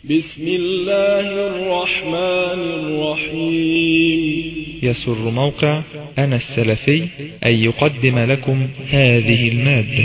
بسم الله الرحمن الرحيم. يسر موقع أنا السلفي أن يقدم لكم هذه المادة.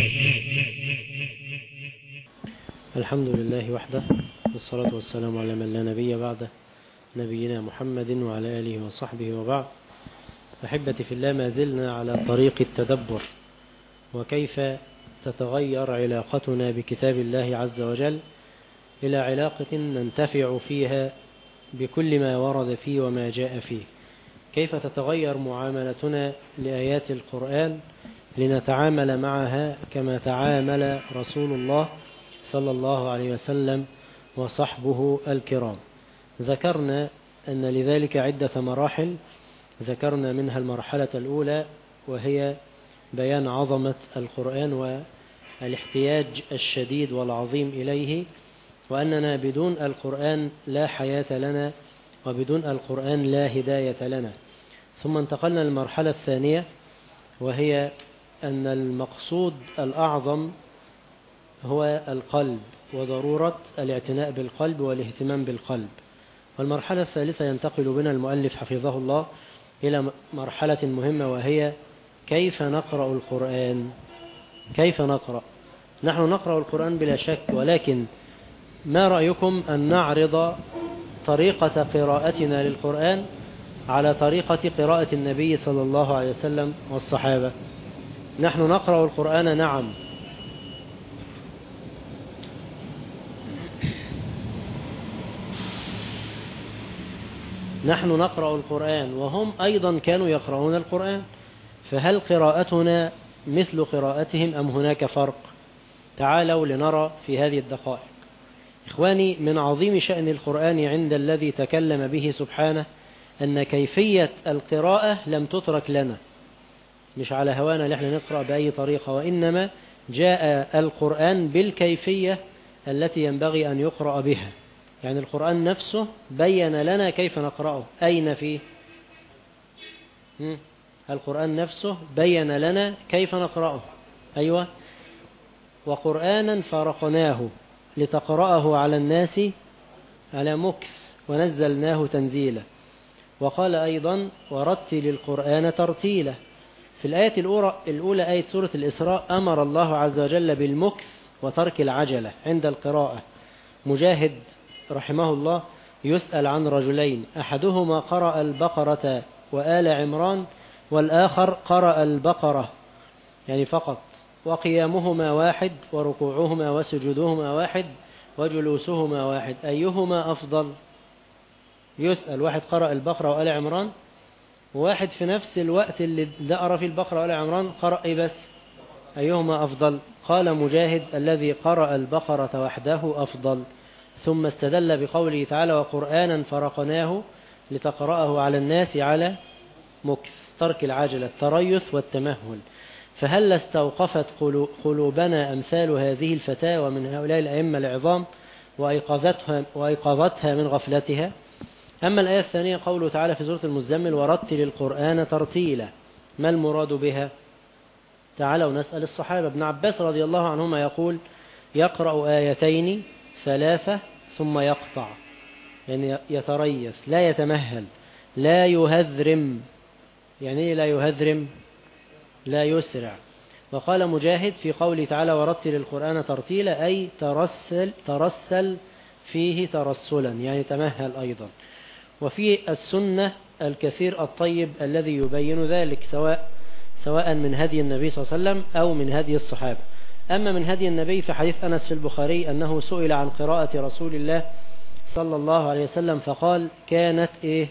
الحمد لله وحده، والصلاة والسلام على من لا نبي بعده، نبينا محمد وعلى آله وصحبه وبعد. أحبتي في الله، ما زلنا على طريق التدبر وكيف تتغير علاقتنا بكتاب الله عز وجل إلى علاقة ننتفع فيها بكل ما ورد فيه وما جاء فيه. كيف تتغير معاملتنا لآيات القرآن لنتعامل معها كما تعامل رسول الله صلى الله عليه وسلم وصحبه الكرام. ذكرنا أن لذلك عدة مراحل، ذكرنا منها المرحلة الأولى وهي بيان عظمة القرآن والاحتياج الشديد والعظيم إليه، وأننا بدون القرآن لا حياة لنا وبدون القرآن لا هداية لنا. ثم انتقلنا للمرحلة الثانية وهي أن المقصود الأعظم هو القلب وضرورة الاعتناء بالقلب والاهتمام بالقلب. والمرحلة الثالثة ينتقل بنا المؤلف حفظه الله إلى مرحلة مهمة وهي كيف نقرأ القرآن. كيف نقرأ؟ نحن نقرأ القرآن بلا شك، ولكن ما رأيكم أن نعرض طريقة قراءتنا للقرآن على طريقة قراءة النبي صلى الله عليه وسلم والصحابة؟ نحن نقرأ القرآن، نعم، نحن نقرأ القرآن وهم أيضا كانوا يقرؤون القرآن، فهل قراءتنا مثل قراءتهم أم هناك فرق؟ تعالوا لنرى في هذه الدقائق. إخواني، من عظيم شأن القرآن عند الذي تكلم به سبحانه أن كيفية القراءة لم تترك لنا، مش على هوانا نحن نقرأ بأي طريقة، وإنما جاء القرآن بالكيفية التي ينبغي أن يقرأ بها. يعني القرآن نفسه بين لنا كيف نقرأه. أين فيه؟ القرآن نفسه بين لنا كيف نقرأه. أيوة. وقرآنا فرقناه لتقرأه على الناس على مكث ونزلناه تنزيلا. وقال أيضا ورتل القرآن ترتيلا. في الآية الأولى آية سورة الإسراء أمر الله عز وجل بالمكث وترك العجلة عند القراءة. مجاهد رحمه الله يسأل عن رجلين، أحدهما قرأ البقرة وآل عمران، والآخر قرأ البقرة يعني فقط، وقيامهما واحد وركوعهما وسجودهما واحد وجلوسهما واحد، أيهما أفضل؟ يسأل واحد قرأ البقرة وآل عمران، وواحد في نفس الوقت اللي قرأ في البقرة وآل عمران قرأ إيه بس؟ أيهما أفضل؟ قال مجاهد الذي قرأ البقرة وحده أفضل. ثم استدل بقوله تعالى وقرآنا فرقناه لتقرأه على الناس على مكث، ترك العجلة، التريث والتمهل. فهل استوقفت قلوبنا أمثال هذه الفتاوى من هؤلاء الأئمة العظام وأيقظتها من غفلتها؟ أما الآية الثانية قوله تعالى في سورة المزمل ورتل القرآن ترتيلا، ما المراد بها؟ تعالوا نسأل الصحابة. ابن عباس رضي الله عنهما يقول يقرأ آيتين ثلاثة ثم يقطع، يعني يتريث لا يتمهل لا يهذرم. يعني إيه لا يهذرم؟ لا يسرع. وقال مجاهد في قوله تعالى ورتل القرآن ترتيلا أي ترسل فيه ترسلا، يعني تمهل أيضا. وفي السنة الكثير الطيب الذي يبين ذلك، سواء من هدي النبي صلى الله عليه وسلم أو من هدي الصحابة. أما من هدي النبي فحديث أنس في البخاري أنه سئل عن قراءة رسول الله صلى الله عليه وسلم فقال كانت إيه؟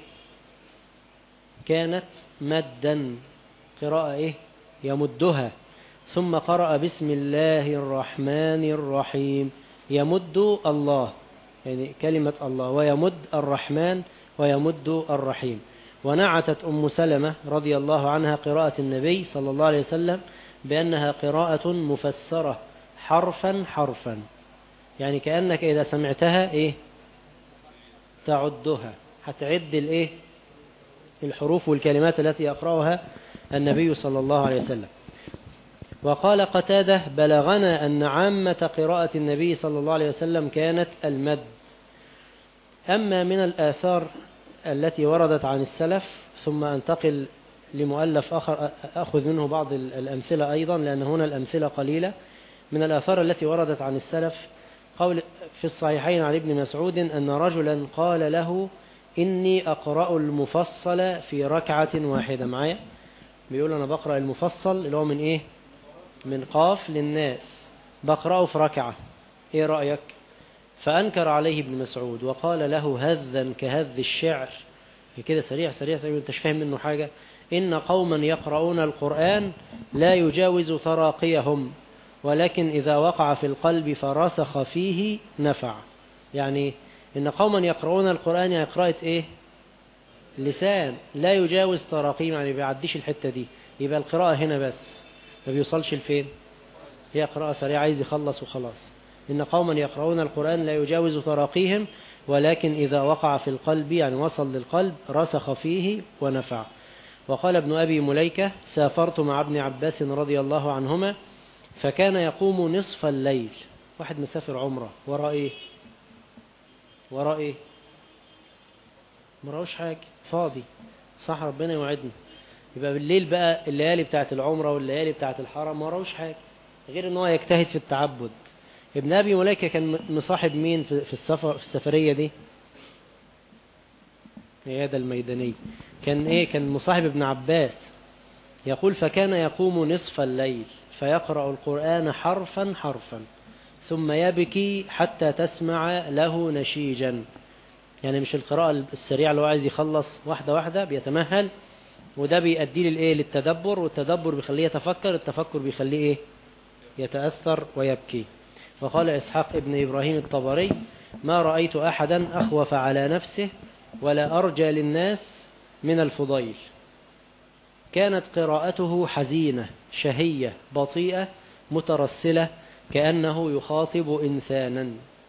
كانت مدا، قراءة إيه؟ يمدها. ثم قرأ بسم الله الرحمن الرحيم، يمد الله يعني كلمة الله، ويمد الرحمن ويمد الرحيم. ونعتت أم سلمة رضي الله عنها قراءة النبي صلى الله عليه وسلم بأنها قراءة مفسرة حرفا حرفا، يعني كأنك إذا سمعتها إيه؟ تعدها، هتعد الإيه؟ الحروف والكلمات التي يقرأها النبي صلى الله عليه وسلم. وقال قتادة بلغنا أن عامة قراءة النبي صلى الله عليه وسلم كانت المد، أما من الآثار التي وردت عن السلف، ثم أنتقل لمؤلف آخر أخذ منه بعض الأمثلة أيضا، لأن هنا الأمثلة قليلة. من الآثار التي وردت عن السلف قول في الصحيحين عن ابن مسعود أن رجلا قال له إني أقرأ المفصل في ركعة واحدة. معايا بيقول أنا بقرأ المفصل اللي هو من إيه؟ من قاف للناس، بقرأه في ركعة، إيه رأيك؟ فأنكر عليه ابن مسعود وقال له هذا كهذ الشعر، كده سريع سريع سريع انت مش فاهم منه حاجة. إن قوما يقرؤون القرآن لا يجاوز تراقيهم، ولكن إذا وقع في القلب فرسخ فيه نفع. يعني إن قوما يقرؤون القرآن يعني قراءة إيه؟ لسان، لا يجاوز تراقيهم، يعني بيعديش الحتة دي. يبقى القراءة هنا بس ما بيوصلش لفين، هي قراءة سريعة عايز يخلص وخلاص. إن قوما يقرؤون القرآن لا يجاوز تراقيهم، ولكن إذا وقع في القلب يعني وصل للقلب رسخ فيه ونفع. وقال ابن أبي مليكة سافرت مع ابن عباس رضي الله عنهما فكان يقوم نصف الليل. واحد مسافر عمره وراء إيه؟ وراء إيه؟ مراوش حاجة، فاضي، صح، ربنا يوعدنا. يبقى بالليل بقى الليالي بتاعت العمرة والليالي بتاعت الحرم مراوش حاجة غير ان هو يجتهد في التعبد. ابن أبي مليكة كان مصاحب مين في السفرية دي؟ عيادة الميداني. كان ايه؟ كان مصاحب ابن عباس. يقول فكان يقوم نصف الليل فيقرأ القرآن حرفا حرفا ثم يبكي حتى تسمع له نشيجا. يعني مش القراءة السريعة اللي هو عايز يخلص واحدة واحدة، بيتمهل، وده بيؤدي للايه؟ للتدبر، والتدبر بيخليه يتفكر، التفكر بيخليه ايه؟ يتأثر ويبكي. وقال إسحاق ابن إبراهيم الطبري ما رأيت أحدا أخوف على نفسه ولا أرجى للناس من الفضيل. كانت قراءته حزينة شهية بطيئة مترسلة كأنه يخاطب إنسانا.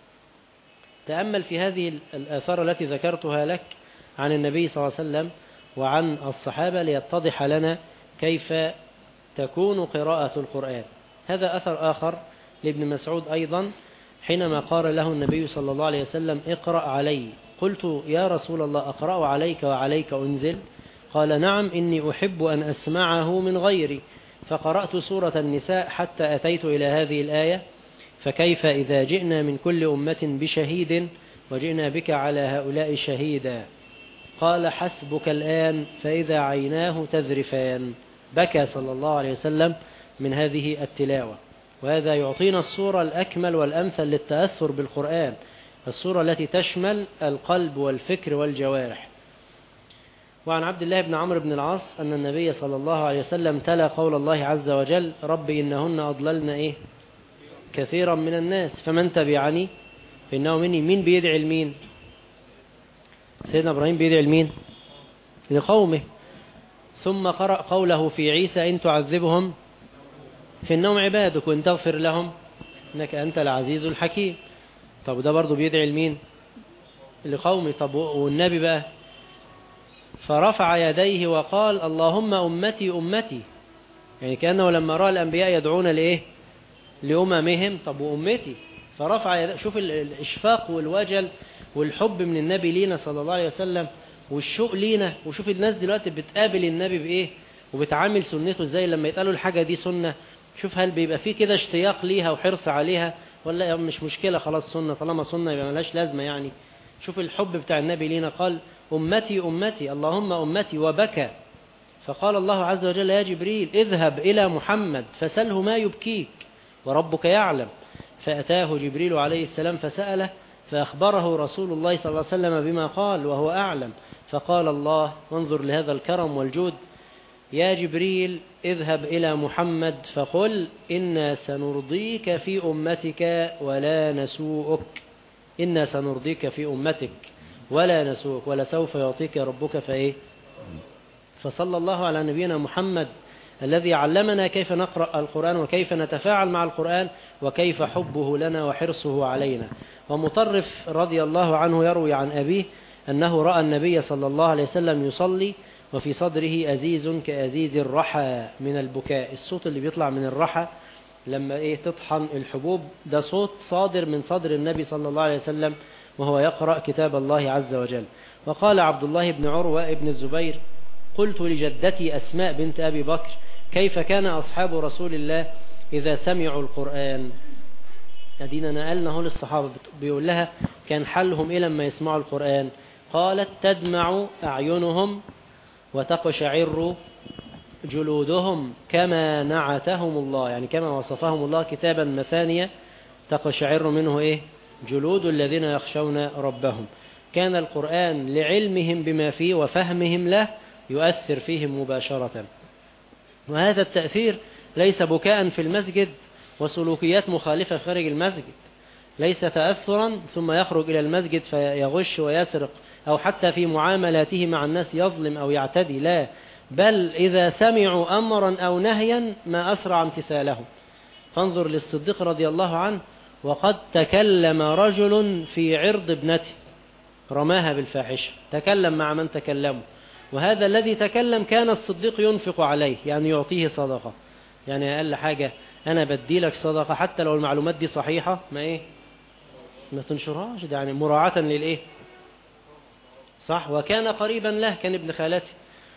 تأمل في هذه الآثار التي ذكرتها لك عن النبي صلى الله عليه وسلم وعن الصحابة ليتضح لنا كيف تكون قراءة القرآن. هذا أثر آخر لابن مسعود أيضا حينما قال له النبي صلى الله عليه وسلم اقرأ علي. قلت يا رسول الله أقرأ عليك وعليك أنزل؟ قال نعم إني أحب أن أسمعه من غيري. فقرأت سورة النساء حتى أتيت إلى هذه الآية فكيف إذا جئنا من كل أمة بشهيد وجئنا بك على هؤلاء شهيدا. قال حسبك الآن فإذا عيناه تذرفان. بكى صلى الله عليه وسلم من هذه التلاوة. وهذا يعطينا الصورة الأكمل والأمثل للتأثر بالقرآن، الصورة التي تشمل القلب والفكر والجوارح. وعن عبد الله بن عمرو بن العاص أن النبي صلى الله عليه وسلم تلا قول الله عز وجل رب إنهن أضللن إيه؟ كثيرا من الناس فمن تبعني فإنه مني. مين بيدعي لمين؟ سيدنا إبراهيم بيدعي لمين؟ لقومه. ثم قرأ قوله في عيسى إن تعذبهم فإنهم عبادك وإن تغفر لهم إنك أنت العزيز الحكيم. طب ده برضو بيدعي لمين؟ لقومه. طب والنبي بقى فرفع يديه وقال اللهم أمتي أمتي، يعني كأنه لما رأى الأنبياء يدعون لإيه؟ لأممهم. طب وأمتي؟ فرفع يديه. شوف الإشفاق والوجل والحب من النبي لينا صلى الله عليه وسلم والشوق لينا. وشوف الناس دلوقتي بتقابل النبي بإيه وبتعامل سنته إزاي لما يتقالوا الحاجة دي سنة. شوف هل بيبقى فيه كده اشتياق ليها وحرص عليها ولا مش مشكلة خلاص سنة، طالما سنة يبقى ملاش لازمة يعني. شوف الحب بتاع النبي لينا. قال أمتي أمتي اللهم أمتي وبكى. فقال الله عز وجل يا جبريل اذهب إلى محمد فسأله ما يبكيك وربك يعلم. فأتاه جبريل عليه السلام فسأله فأخبره رسول الله صلى الله عليه وسلم بما قال وهو أعلم. فقال الله وانظر لهذا الكرم والجود يا جبريل اذهب إلى محمد فقل إنا سنرضيك في أمتك ولا نسوءك. إنا سنرضيك في أمتك ولا نسوءك ولسوف يعطيك ربك فإيه. فصلى الله على نبينا محمد الذي علمنا كيف نقرأ القرآن وكيف نتفاعل مع القرآن وكيف حبه لنا وحرصه علينا. ومطرف رضي الله عنه يروي عن أبيه أنه رأى النبي صلى الله عليه وسلم يصلي وفي صدره أزيز كأزيز الرحى من البكاء. الصوت اللي بيطلع من الرحى لما تطحن الحبوب ده صوت صادر من صدر النبي صلى الله عليه وسلم وهو يقرأ كتاب الله عز وجل. وقال عبد الله بن عروة ابن الزبير: قلت لجدتي أسماء بنت أبي بكر: كيف كان أصحاب رسول الله إذا سمعوا القرآن؟ أدينا نقلناه للصحابة، بيقول لها كان حالهم إيه لما يسمعوا القرآن؟ قالت: تدمع أعينهم وتقشعر جلودهم كما نعتهم الله، يعني كما وصفهم الله كتابا مثانية تقشعر منه إيه؟ جلود الذين يخشون ربهم. كان القرآن لعلمهم بما فيه وفهمهم له يؤثر فيهم مباشرة، وهذا التأثير ليس بكاء في المسجد وسلوكيات مخالفة خارج المسجد، ليس تأثرا ثم يخرج إلى المسجد فيغش ويسرق، أو حتى في معاملاته مع الناس يظلم أو يعتدي، لا، بل إذا سمعوا أمرا أو نهيا ما أسرع امتثاله. فانظر للصديق رضي الله عنه: وقد تكلم رجل في عرض ابنته، رماها بالفاحشة، تكلم مع من تكلموا، وهذا الذي تكلم كان الصديق ينفق عليه، يعني يعطيه صدقة، يعني أقل حاجة أنا بدي لك صدقة حتى لو المعلومات دي صحيحة ما تنشرهاش، ده يعني مراعاة للإيه؟ صح. وكان قريبا له، كان ابن خالته.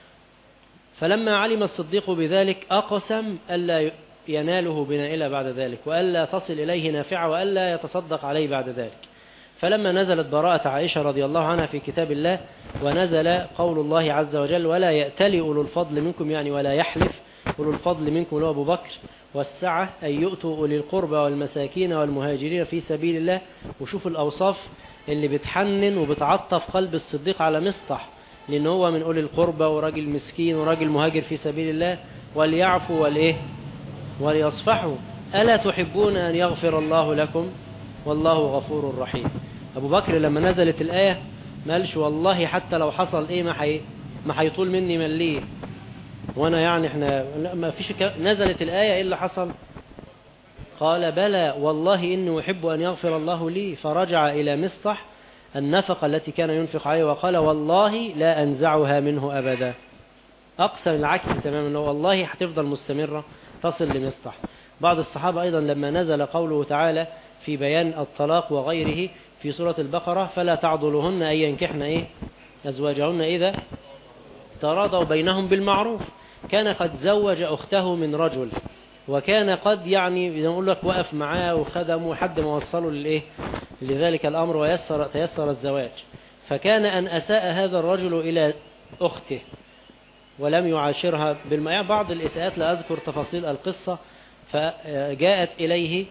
فلما علم الصديق بذلك أقسم ألا يناله بنائلة بعد ذلك، وألا تصل إليه نافعة، وألا يتصدق عليه بعد ذلك. فلما نزلت براءة عائشة رضي الله عنها في كتاب الله، ونزل قول الله عز وجل: ولا يأتل أولو الفضل منكم، يعني ولا يحلف أولو الفضل منكم اللي هو أبو بكر والسعة أن يؤتوا أولي القربى والمساكين والمهاجرين في سبيل الله. وشوف الأوصاف اللي بتحنن وبتعطف قلب الصديق على مصطح، لأن هو من أولي القربى وراجل مسكين وراجل مهاجر في سبيل الله. وليعفوا وليصفحوا، ألا تحبون أن يغفر الله لكم والله غفور رحيم. أبو بكر لما نزلت الآية ما قالش والله حتى لو حصل ما هيطول مني مليه، وانا يعني احنا ما فيش نزلت الآية ايه اللي حصل؟ قال: بلى والله إني أحب أن يغفر الله لي. فرجع إلى مصطح النفقة التي كان ينفق عليه وقال: والله لا أنزعها منه أبدا. أقسم العكس تماما، والله هتفضل مستمرة تصل لمصطح. بعض الصحابة أيضا لما نزل قوله تعالى في بيان الطلاق وغيره في سورة البقرة: فلا تعضلوهن أن ينكحن أزواجهن إذا تراضوا بينهم بالمعروف. كان قد زوج أخته من رجل، وكان قد يعني نقول لك وقف معاه وخدمه حد ما وصلوا لذلك الأمر وتيسر الزواج. فكان أن أساء هذا الرجل إلى أخته ولم يعاشرها بعض الإساءات، لا أذكر تفاصيل القصة. فجاءت إليه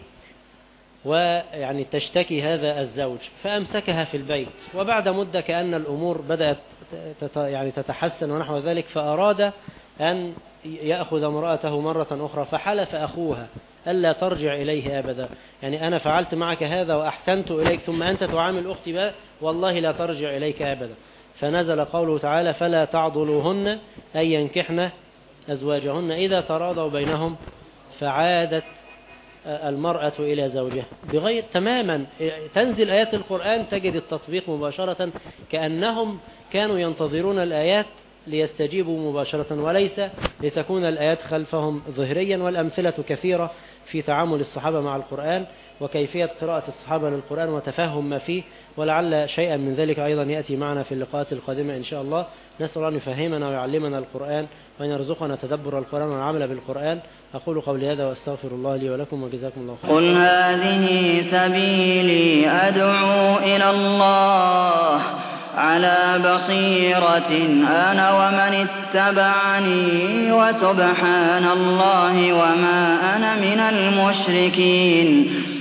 ويعني تشتكي هذا الزوج، فأمسكها في البيت. وبعد مدة كأن الأمور بدأت يعني تتحسن ونحو ذلك، فأراد أن يأخذ امرأته مرة أخرى، فحلف أخوها ألا ترجع إليه أبدا، يعني أنا فعلت معك هذا وأحسنت إليك ثم أنت تعامل أختي بقى، والله لا ترجع إليك أبدا. فنزل قوله تعالى: فلا تعضلوهن أن ينكحن أزواجهن إذا تراضوا بينهم. فعادت المرأة إلى زوجها بغير تماما. تنزل آيات القرآن تجد التطبيق مباشرة، كأنهم كانوا ينتظرون الآيات ليستجيبوا مباشرة، وليس لتكون الآيات خلفهم ظهريا. والأمثلة كثيرة في تعامل الصحابة مع القرآن وكيفية قراءة الصحابة للقرآن وتفهم ما فيه، ولعل شيئا من ذلك أيضا يأتي معنا في اللقاءات القادمة إن شاء الله. نسأل أن يفهمنا ويعلمنا القرآن وأن يرزقنا تدبر القرآن والعمل بالقرآن. أقول قولي هذا وأستغفر الله لي ولكم وجزاكم الله خيرا. قل هذه سبيلي أدعو إلى الله على بصيرة أنا ومن اتبعني وسبحان الله وما أنا من المشركين.